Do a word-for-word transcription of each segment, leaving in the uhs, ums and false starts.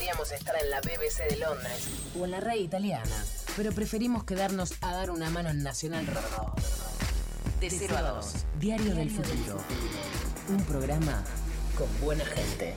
Podríamos estar en la B B C de Londres o en la R A I italiana, pero preferimos quedarnos a dar una mano en Nacional Rock. De cero a dos, Diario del Futuro. Un programa con buena gente.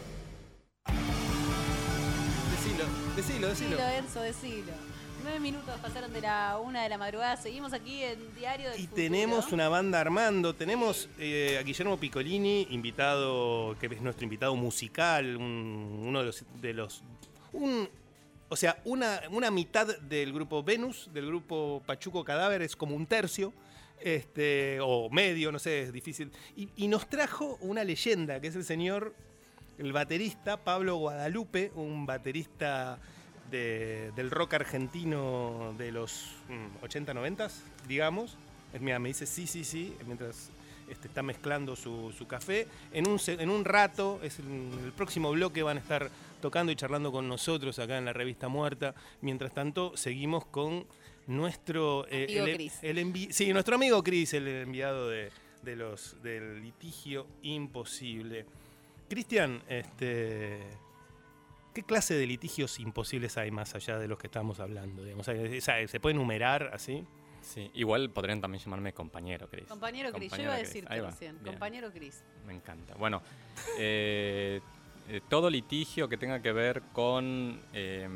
Decilo, decilo, decilo. Decilo, Enzo, decilo. Nueve minutos pasaron de la una de la madrugada. Seguimos aquí en Diario del Y Futuro. tenemos una banda armando. Tenemos eh, a Guillermo Piccolini, invitado, que es nuestro invitado musical, un, uno de los, de los un, o sea, una, una mitad del grupo Venus, del grupo Pachuco Cadáver, es como un tercio, este, o medio, no sé, es difícil. Y, y nos trajo una leyenda, que es el señor, el baterista Pablo Guadalupe, un baterista De, del rock argentino de los mm, ochenta, noventa, digamos. Mira, me dice sí, sí, sí, mientras este, está mezclando su, su café. En un, en un rato, es el, el próximo bloque, van a estar tocando y charlando con nosotros acá en la Revista Muerta. Mientras tanto, seguimos con nuestro... Eh, amigo el, Cris. El envi- sí, nuestro amigo Cris, el enviado de, de los, del litigio imposible. Cristian, este... ¿qué clase de litigios imposibles hay más allá de los que estamos hablando? Digamos? ¿Se puede enumerar así? Sí, igual podrían también llamarme compañero, Cris. Compañero Cris, yo iba a decirte recién. Bien. Compañero Cris. Me encanta. Bueno, eh, eh, todo litigio que tenga que ver con eh,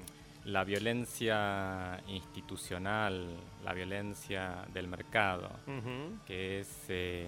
la violencia institucional, la violencia del mercado, uh-huh. que es eh,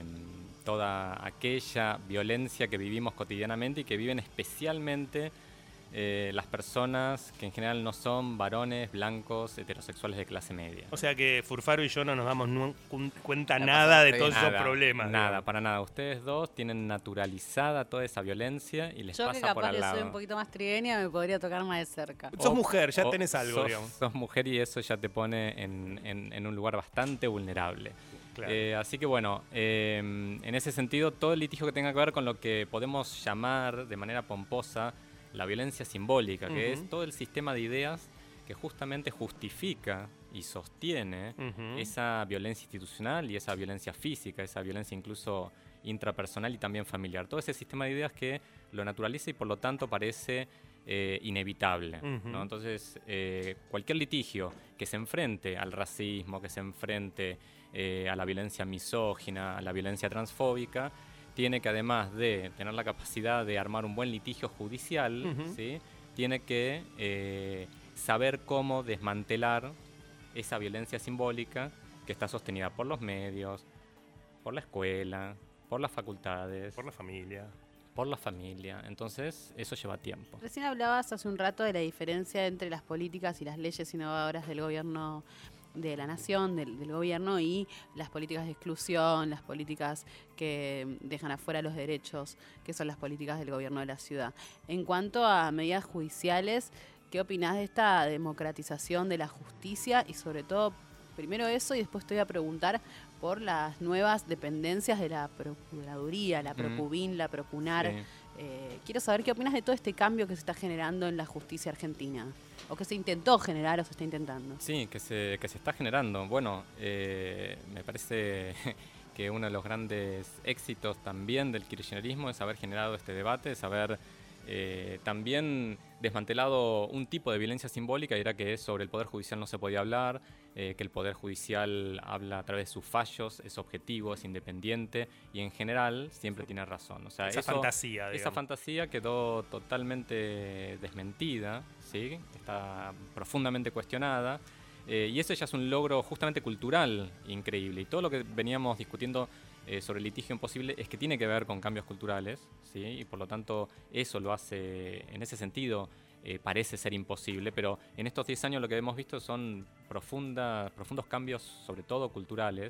toda aquella violencia que vivimos cotidianamente y que viven especialmente Eh, las personas que en general no son varones blancos heterosexuales de clase media. O sea que Furfaro y yo no nos damos nu- cuenta no nada de todos nada, esos problemas. Nada, digamos. para nada. Ustedes dos tienen naturalizada toda esa violencia y les yo pasa que por al capaz lado. que soy un poquito más trigueña me podría tocar más de cerca. Sos mujer, ya o tenés algo, sos, digamos. Sos mujer y eso ya te pone en, en, en un lugar bastante vulnerable. Claro. Eh, así que bueno, eh, en ese sentido, todo el litigio que tenga que ver con lo que podemos llamar de manera pomposa la violencia simbólica, que uh-huh. es todo el sistema de ideas que justamente justifica y sostiene uh-huh. esa violencia institucional y esa violencia física, esa violencia incluso intrapersonal y también familiar. Todo ese sistema de ideas que lo naturaliza y por lo tanto parece eh, inevitable, uh-huh. ¿no? Entonces, eh, cualquier litigio que se enfrente al racismo, que se enfrente eh, a la violencia misógina, a la violencia transfóbica, tiene que, además de tener la capacidad de armar un buen litigio judicial, uh-huh. ¿sí? tiene que eh, saber cómo desmantelar esa violencia simbólica que está sostenida por los medios, por la escuela, por las facultades, por la familia. Por la familia. Entonces, eso lleva tiempo. Recién hablabas hace un rato de la diferencia entre las políticas y las leyes innovadoras del gobierno de la nación, del, del gobierno, y las políticas de exclusión, las políticas que dejan afuera los derechos, que son las políticas del gobierno de la ciudad. En cuanto a medidas judiciales, ¿qué opinás de esta democratización de la justicia? Y sobre todo, primero eso, y después te voy a preguntar por las nuevas dependencias de la Procuraduría, la Procubin, mm. la Procunar. Sí. Eh, quiero saber qué opinas de todo este cambio que se está generando en la justicia argentina, o que se intentó generar o se está intentando. Sí, que se, que se está generando. Bueno, eh, me parece que uno de los grandes éxitos también del kirchnerismo es haber generado este debate, es haber eh, también desmantelado un tipo de violencia simbólica, y era que sobre el Poder Judicial no se podía hablar, eh, que el Poder Judicial habla a través de sus fallos, es objetivo, es independiente y en general siempre tiene razón. O sea, esa eso, fantasía, digamos. Esa fantasía quedó totalmente desmentida, ¿sí? Está profundamente cuestionada, eh, y eso ya es un logro justamente cultural increíble. Y todo lo que veníamos discutiendo eh, sobre el litigio imposible es que tiene que ver con cambios culturales, ¿sí? Y por lo tanto eso lo hace, en ese sentido, eh, parece ser imposible, pero en estos diez años lo que hemos visto son profunda, profundos cambios, sobre todo culturales,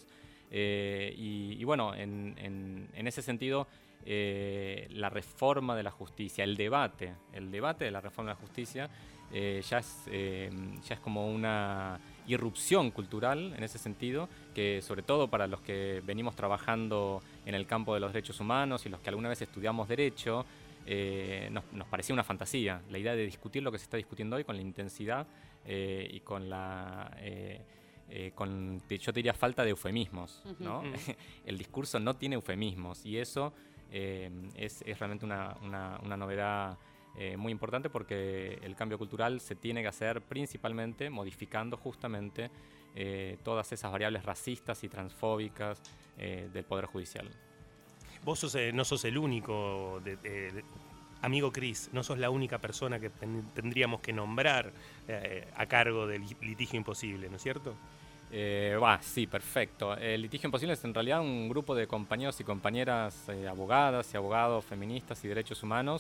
eh, y, y bueno, en, en, en ese sentido, eh, la reforma de la justicia, el debate, el debate de la reforma de la justicia, eh, ya, es, eh, ya es como una irrupción cultural en ese sentido, que sobre todo para los que venimos trabajando en el campo de los derechos humanos y los que alguna vez estudiamos derecho, eh, nos, nos parecía una fantasía la idea de discutir lo que se está discutiendo hoy con la intensidad eh, y con la eh, eh, con, yo te diría, falta de eufemismos, ¿no? Uh-huh. El discurso no tiene eufemismos y eso eh, es, es realmente una, una, una novedad eh, muy importante porque el cambio cultural se tiene que hacer principalmente modificando justamente eh, todas esas variables racistas y transfóbicas eh, del Poder Judicial. Vos sos, eh, no sos el único, de, de, de, amigo Cris, no sos la única persona que ten, tendríamos que nombrar eh, a cargo del litigio imposible, ¿no es cierto? Eh, bah, sí, perfecto. El litigio imposible es en realidad un grupo de compañeros y compañeras eh, abogadas y abogados feministas y derechos humanos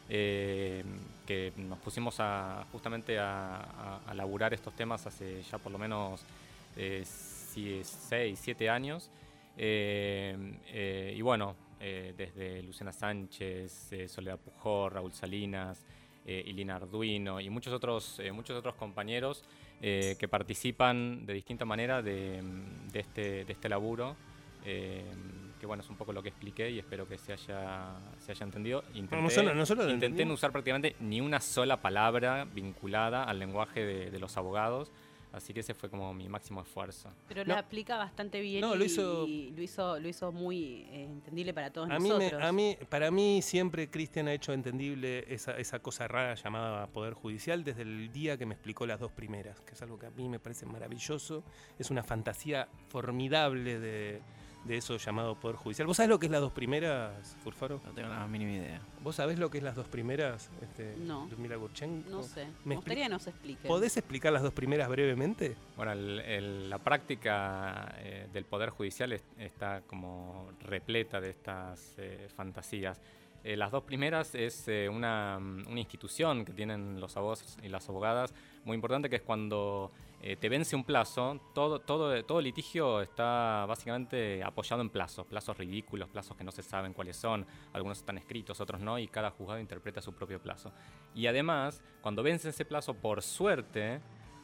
eh, que nos pusimos a, justamente a, a, a laburar estos temas hace ya por lo menos eh, seis, siete años. Eh, eh, y bueno, eh, desde Luciana Sánchez, eh, Soledad Pujol, Raúl Salinas, eh, Ilina Arduino y muchos otros, eh, muchos otros compañeros eh, que participan de distinta manera de, de, este, de este laburo, eh, que bueno, es un poco lo que expliqué y espero que se haya, se haya entendido. Intenté, nosotros, nosotros intenté no usar prácticamente ni una sola palabra vinculada al lenguaje de, de los abogados. Así que ese fue como mi máximo esfuerzo. Pero no. lo aplica bastante bien no, y, lo hizo, y lo hizo, lo hizo muy eh, entendible para todos a nosotros. Mí me, a mí, para mí siempre Cristian ha hecho entendible esa, esa cosa rara llamada Poder Judicial desde el día que me explicó las dos primeras, que es algo que a mí me parece maravilloso. Es una fantasía formidable de, de eso llamado Poder Judicial. ¿Vos sabés lo que es las dos primeras, Furfaro? No tengo la más mínima idea. ¿Vos sabés lo que es las dos primeras, este, No. Ludmila Gurchenko? No sé. Me Me gustaría que nos explique. ¿Podés explicar las dos primeras brevemente? Bueno, el, el, la práctica eh, del Poder Judicial es, está como repleta de estas eh, fantasías. Eh, las dos primeras es eh, una, una institución que tienen los abogados y las abogadas muy importante, que es cuando eh, te vence un plazo, todo, todo, todo litigio está básicamente apoyado en plazos, plazos ridículos, plazos que no se saben cuáles son, algunos están escritos, otros no, y cada juzgado interpreta su propio plazo. Y además, cuando vence ese plazo, por suerte,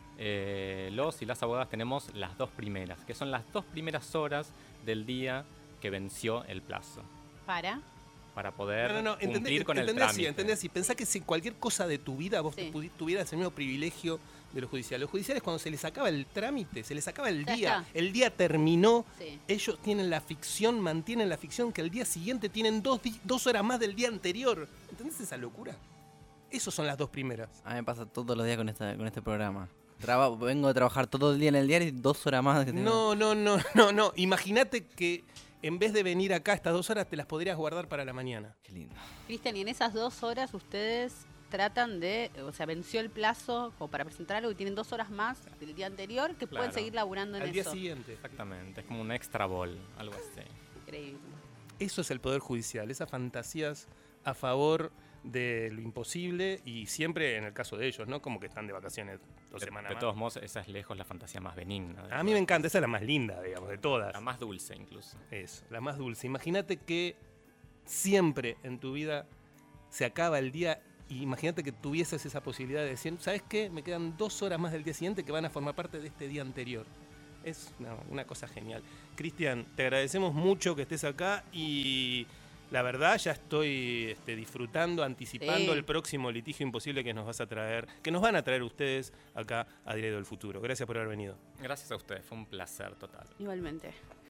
eh, los y las abogadas tenemos las dos primeras, que son las dos primeras horas del día que venció el plazo. ¿Para? Para poder no, no, no. cumplir Entendé, con el entendé trámite. Así, entendé así. Pensá que si cualquier cosa de tu vida vos Sí. tuvieras el mismo privilegio de los judiciales. Los judiciales, cuando se les acaba el trámite, se les acaba el Ya día. está. El día terminó. Sí. Ellos tienen la ficción, mantienen la ficción que el día siguiente tienen dos, di- dos horas más del día anterior. ¿Entendés esa locura? Esas son las dos primeras. A mí me pasa todos los días con, esta, con este programa. Traba- vengo a trabajar todo el día en el diario y dos horas más que tengo. No, no, no, no, no. Imagínate que en vez de venir acá estas dos horas, te las podrías guardar para la mañana. Qué lindo. Cristian, y en esas dos horas ustedes tratan de, o sea, venció el plazo como para presentar algo y tienen dos horas más del día anterior que Claro. pueden seguir laburando en Al día eso. siguiente. Exactamente, es como un extra ball, algo así. Increíble. Eso es el Poder Judicial, esas fantasías a favor de lo imposible y siempre en el caso de ellos, ¿no? Como que están de vacaciones dos De, semanas de más. todos modos, esa es lejos la fantasía más benigna. A mí me encanta, esa es la más linda, digamos, de todas. La más dulce incluso. Eso, la más dulce. Imagínate que siempre en tu vida se acaba el día y imagínate que tuvieses esa posibilidad de decir, ¿sabes qué? Me quedan dos horas más del día siguiente que van a formar parte de este día anterior. Es una, una cosa genial. Cristian, te agradecemos mucho que estés acá y la verdad ya estoy este, disfrutando, anticipando Sí. el próximo litigio imposible que nos vas a traer, que nos van a traer ustedes acá a Diario del Futuro. Gracias por haber venido. Gracias a ustedes, fue un placer total. Igualmente.